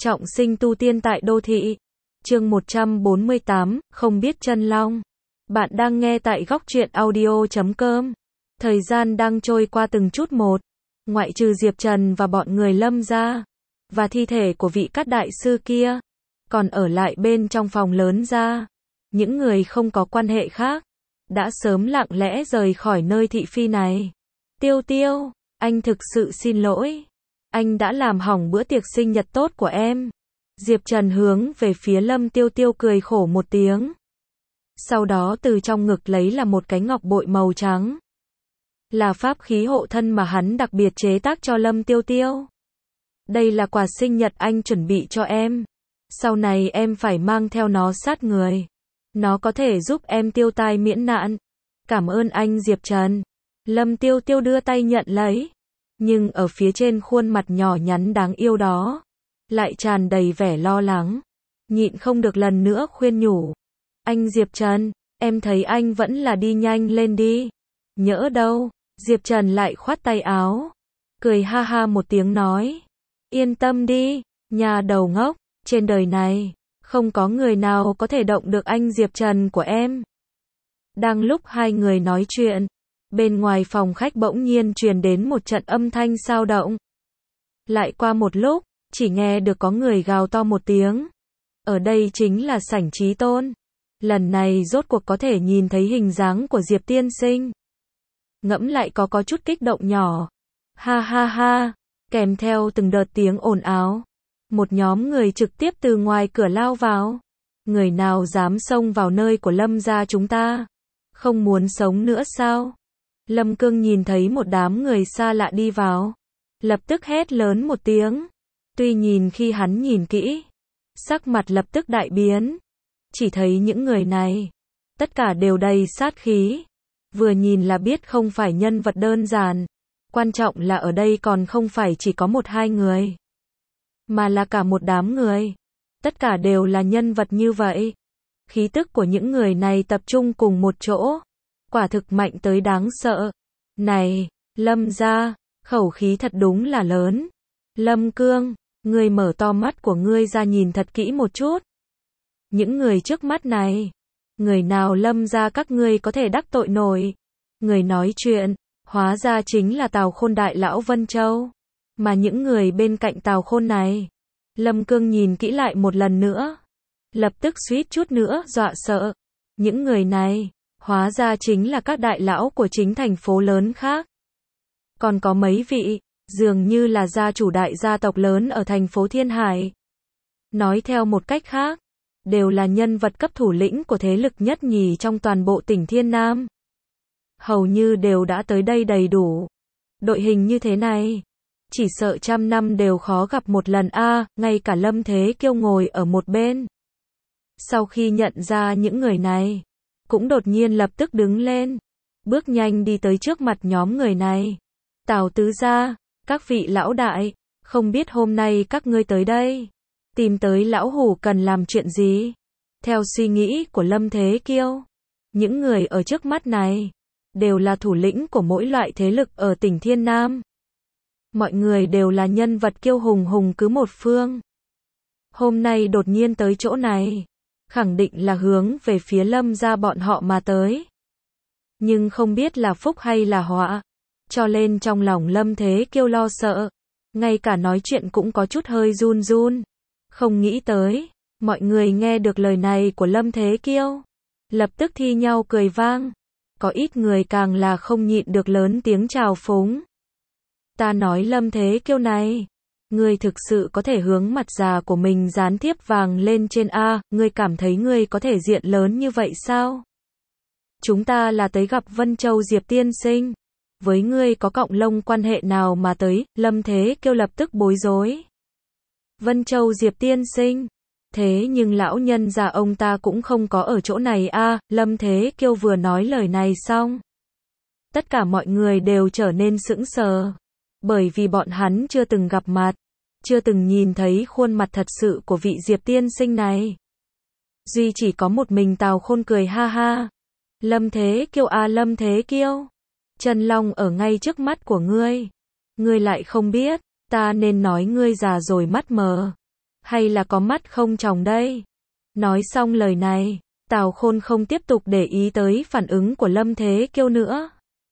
Trọng sinh tu tiên tại đô thị. Chương 148, không biết chân long. Bạn đang nghe tại góc truyện audio.com. Thời gian đang trôi qua từng chút một. Ngoại trừ Diệp Trần và bọn người Lâm ra, và thi thể của vị Cát đại sư kia, còn ở lại bên trong phòng lớn ra, những người không có quan hệ khác đã sớm lặng lẽ rời khỏi nơi thị phi này. Tiêu Tiêu, anh thực sự xin lỗi. Anh đã làm hỏng bữa tiệc sinh nhật tốt của em. Diệp Trần hướng về phía Lâm Tiêu Tiêu cười khổ một tiếng. Sau đó từ trong ngực lấy là một cái ngọc bội màu trắng. Là pháp khí hộ thân mà hắn đặc biệt chế tác cho Lâm Tiêu Tiêu. Đây là quà sinh nhật anh chuẩn bị cho em. Sau này em phải mang theo nó sát người. Nó có thể giúp em tiêu tai miễn nạn. Cảm ơn anh Diệp Trần. Lâm Tiêu Tiêu đưa tay nhận lấy. Nhưng ở phía trên khuôn mặt nhỏ nhắn đáng yêu đó, lại tràn đầy vẻ lo lắng. Nhịn không được lần nữa khuyên nhủ. Anh Diệp Trần, em thấy anh vẫn là đi nhanh lên đi. Nhỡ đâu. Diệp Trần lại khoát tay áo. Cười ha ha một tiếng nói. Yên tâm đi, nhà đầu ngốc. Trên đời này, không có người nào có thể động được anh Diệp Trần của em. Đang lúc hai người nói chuyện, bên ngoài phòng khách bỗng nhiên truyền đến một trận âm thanh xao động. Lại qua một lúc, chỉ nghe được có người gào to một tiếng. Ở đây chính là sảnh Chí Tôn. Lần này rốt cuộc có thể nhìn thấy hình dáng của Diệp tiên sinh. Ngẫm lại có chút kích động nhỏ. Ha ha ha, kèm theo từng đợt tiếng ồn ào. Một nhóm người trực tiếp từ ngoài cửa lao vào. Người nào dám xông vào nơi của Lâm gia chúng ta? Không muốn sống nữa sao? Lâm Cương nhìn thấy một đám người xa lạ đi vào, lập tức hét lớn một tiếng. Tuy nhìn khi hắn nhìn kỹ, sắc mặt lập tức đại biến. Chỉ thấy những người này, tất cả đều đầy sát khí. Vừa nhìn là biết không phải nhân vật đơn giản. Quan trọng là ở đây còn không phải chỉ có một hai người, mà là cả một đám người. Tất cả đều là nhân vật như vậy. Khí tức của những người này tập trung cùng một chỗ. Quả thực mạnh tới đáng sợ. Này, Lâm gia, khẩu khí thật đúng là lớn. Lâm Cương, ngươi mở to mắt của ngươi ra nhìn thật kỹ một chút. Những người trước mắt này, người nào Lâm gia các ngươi có thể đắc tội nổi? Người nói chuyện, hóa ra chính là Tào Khôn đại lão Vân Châu. Mà những người bên cạnh Tào Khôn này, Lâm Cương nhìn kỹ lại một lần nữa, lập tức suýt chút nữa dọa sợ. Những người này, hóa ra chính là các đại lão của chính thành phố lớn khác. Còn có mấy vị, dường như là gia chủ đại gia tộc lớn ở thành phố Thiên Hải. Nói theo một cách khác, đều là nhân vật cấp thủ lĩnh của thế lực nhất nhì trong toàn bộ tỉnh Thiên Nam. Hầu như đều đã tới đây đầy đủ. Đội hình như thế này, chỉ sợ 100 năm đều khó gặp một lần a. Ngay cả Lâm Thế Kiêu ngồi ở một bên, sau khi nhận ra những người này, cũng đột nhiên lập tức đứng lên, bước nhanh đi tới trước mặt nhóm người này. Tào tứ gia, các vị lão đại, không biết hôm nay các ngươi tới đây, tìm tới lão hủ cần làm chuyện gì? Theo suy nghĩ của Lâm Thế Kiêu, những người ở trước mắt này, đều là thủ lĩnh của mỗi loại thế lực ở tỉnh Thiên Nam. Mọi người đều là nhân vật kiêu hùng hùng cứ một phương. Hôm nay đột nhiên tới chỗ này, khẳng định là hướng về phía Lâm gia bọn họ mà tới. Nhưng không biết là phúc hay là họa, cho nên trong lòng Lâm Thế Kiêu lo sợ, ngay cả nói chuyện cũng có chút hơi run run. Không nghĩ tới, mọi người nghe được lời này của Lâm Thế Kiêu, lập tức thi nhau cười vang. Có ít người càng là không nhịn được lớn tiếng chào phúng. Ta nói Lâm Thế Kiêu này, ngươi thực sự có thể hướng mặt già của mình dán thiếp vàng lên trên a? Ngươi cảm thấy ngươi có thể diện lớn như vậy sao? Chúng ta là tới gặp Vân Châu Diệp tiên sinh, với ngươi có cọng lông quan hệ nào mà tới? Lâm Thế Kiêu lập tức bối rối. Vân Châu Diệp tiên sinh? Thế nhưng lão nhân già ông ta cũng không có ở chỗ này a. Lâm Thế Kiêu vừa nói lời này xong, tất cả mọi người đều trở nên sững sờ. Bởi vì bọn hắn chưa từng gặp mặt, chưa từng nhìn thấy khuôn mặt thật sự của vị Diệp tiên sinh này. Duy chỉ có một mình Tào Khôn cười ha ha. Lâm Thế Kiêu à, Lâm Thế Kiêu, chân long ở ngay trước mắt của ngươi. Ngươi lại không biết, ta nên nói ngươi già rồi mắt mờ. Hay là có mắt không tròng đây? Nói xong lời này, Tào Khôn không tiếp tục để ý tới phản ứng của Lâm Thế Kiêu nữa,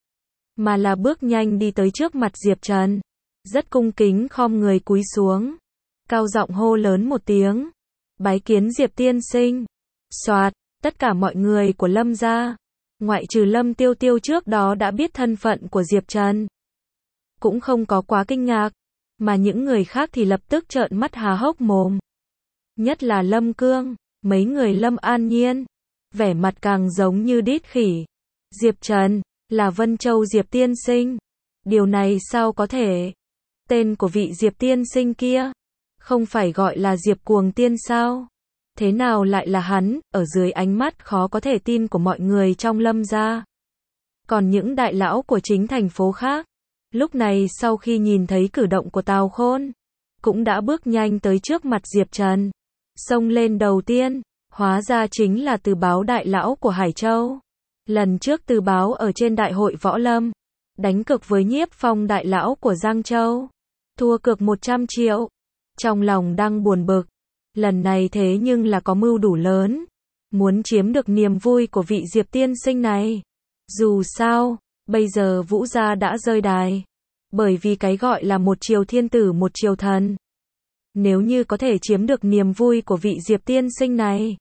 mà là bước nhanh đi tới trước mặt Diệp Trần, rất cung kính khom người cúi xuống, cao giọng hô lớn một tiếng, bái kiến Diệp tiên sinh. Soạt, tất cả mọi người của Lâm gia, ngoại trừ Lâm Tiêu Tiêu trước đó đã biết thân phận của Diệp Trần, cũng không có quá kinh ngạc, mà những người khác thì lập tức trợn mắt há hốc mồm. Nhất là Lâm Cương, mấy người Lâm An Nhiên, vẻ mặt càng giống như đít khỉ. Diệp Trần, là Vân Châu Diệp tiên sinh. Điều này sao có thể? Tên của vị Diệp tiên sinh kia, không phải gọi là Diệp Cuồng Tiên sao? Thế nào lại là hắn? Ở dưới ánh mắt khó có thể tin của mọi người trong Lâm gia. Còn những đại lão của chính thành phố khác, lúc này sau khi nhìn thấy cử động của Tào Khôn, cũng đã bước nhanh tới trước mặt Diệp Trần. Xông lên đầu tiên, hóa ra chính là Từ Báo đại lão của Hải Châu. Lần trước Từ Báo ở trên đại hội võ lâm, đánh cược với Nhiếp Phong đại lão của Giang Châu, thua cược 100 triệu. Trong lòng đang buồn bực, lần này thế nhưng là có mưu đủ lớn, muốn chiếm được niềm vui của vị Diệp tiên sinh này. Dù sao, bây giờ Vũ gia đã rơi đài, bởi vì cái gọi là một triều thiên tử một triều thần. Nếu như có thể chiếm được niềm vui của vị Diệp tiên sinh này,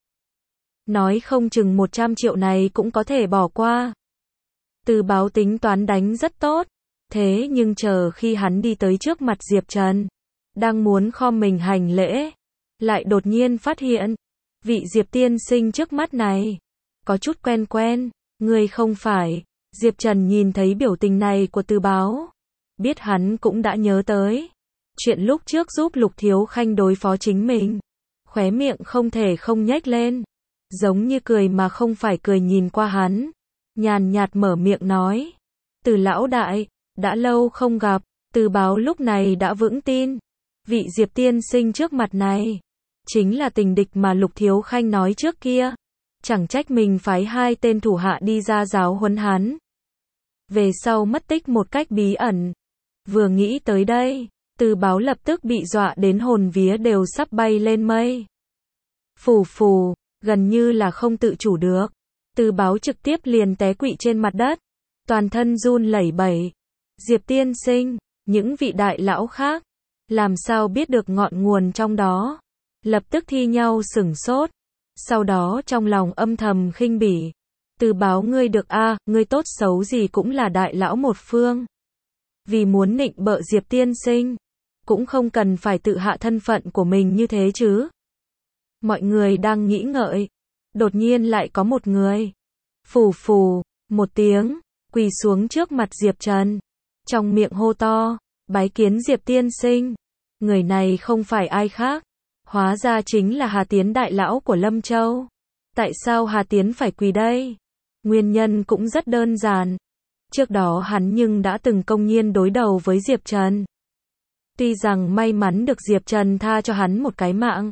nói không chừng 100 triệu này cũng có thể bỏ qua. Từ Báo tính toán đánh rất tốt, thế nhưng chờ khi hắn đi tới trước mặt Diệp Trần, đang muốn khom mình hành lễ, lại đột nhiên phát hiện, vị Diệp tiên sinh trước mắt này, có chút quen quen, người không phải. Diệp Trần nhìn thấy biểu tình này của Từ Báo, biết hắn cũng đã nhớ tới chuyện lúc trước giúp Lục Thiếu Khanh đối phó chính mình, khóe miệng không thể không nhếch lên, giống như cười mà không phải cười nhìn qua hắn, nhàn nhạt mở miệng nói, Từ lão đại, đã lâu không gặp. Từ Báo lúc này đã vững tin, vị Diệp tiên sinh trước mặt này, chính là tình địch mà Lục Thiếu Khanh nói trước kia, chẳng trách mình phái 2 tên thủ hạ đi ra giáo huấn hắn. Về sau mất tích một cách bí ẩn. Vừa nghĩ tới đây, Từ Báo lập tức bị dọa đến hồn vía đều sắp bay lên mây. Phù phù, gần như là không tự chủ được. Từ Báo trực tiếp liền té quỵ trên mặt đất, toàn thân run lẩy bẩy. Diệp tiên sinh, những vị đại lão khác, làm sao biết được ngọn nguồn trong đó, lập tức thi nhau sửng sốt, sau đó trong lòng âm thầm khinh bỉ. Từ Báo ngươi được a, ngươi tốt xấu gì cũng là đại lão một phương. Vì muốn nịnh bợ Diệp tiên sinh, cũng không cần phải tự hạ thân phận của mình như thế chứ. Mọi người đang nghĩ ngợi, đột nhiên lại có một người, phù phù, một tiếng, quỳ xuống trước mặt Diệp Trần, trong miệng hô to, bái kiến Diệp tiên sinh. Người này không phải ai khác, hóa ra chính là Hà Tiến đại lão của Lâm Châu. Tại sao Hà Tiến phải quỳ đây? Nguyên nhân cũng rất đơn giản. Trước đó hắn nhưng đã từng công nhiên đối đầu với Diệp Trần. Tuy rằng may mắn được Diệp Trần tha cho hắn một cái mạng,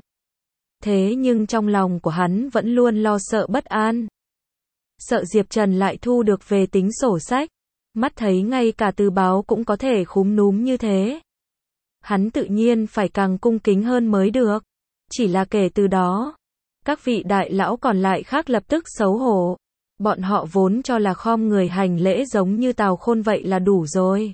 thế nhưng trong lòng của hắn vẫn luôn lo sợ bất an. Sợ Diệp Trần lại thu được về tính sổ sách. Mắt thấy ngay cả Từ Báo cũng có thể khúm núm như thế, hắn tự nhiên phải càng cung kính hơn mới được. Chỉ là kể từ đó, các vị đại lão còn lại khác lập tức xấu hổ. Bọn họ vốn cho là khom người hành lễ giống như Tào Khôn vậy là đủ rồi.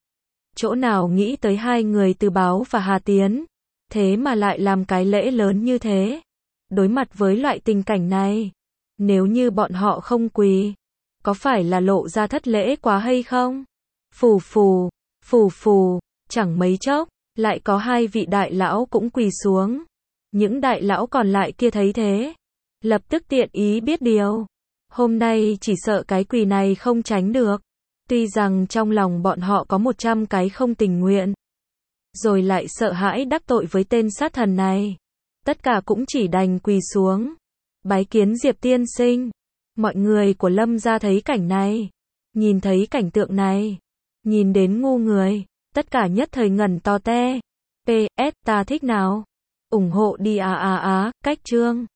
Chỗ nào nghĩ tới 2 người Từ Báo và Hà Tiến, thế mà lại làm cái lễ lớn như thế. Đối mặt với loại tình cảnh này, nếu như bọn họ không quỳ, có phải là lộ ra thất lễ quá hay không? Phù phù, phù phù, chẳng mấy chốc, lại có 2 vị đại lão cũng quỳ xuống. Những đại lão còn lại kia thấy thế, lập tức tiện ý biết điều. Hôm nay chỉ sợ cái quỳ này không tránh được. Tuy rằng trong lòng bọn họ có 100 cái không tình nguyện, rồi lại sợ hãi đắc tội với tên sát thần này. Tất cả cũng chỉ đành quỳ xuống, bái kiến Diệp tiên sinh. Mọi người của Lâm gia thấy cảnh này, nhìn thấy cảnh tượng này, nhìn đến ngu người, tất cả nhất thời ngẩn to te. PS, ta thích nào? Ủng hộ đi cách chương.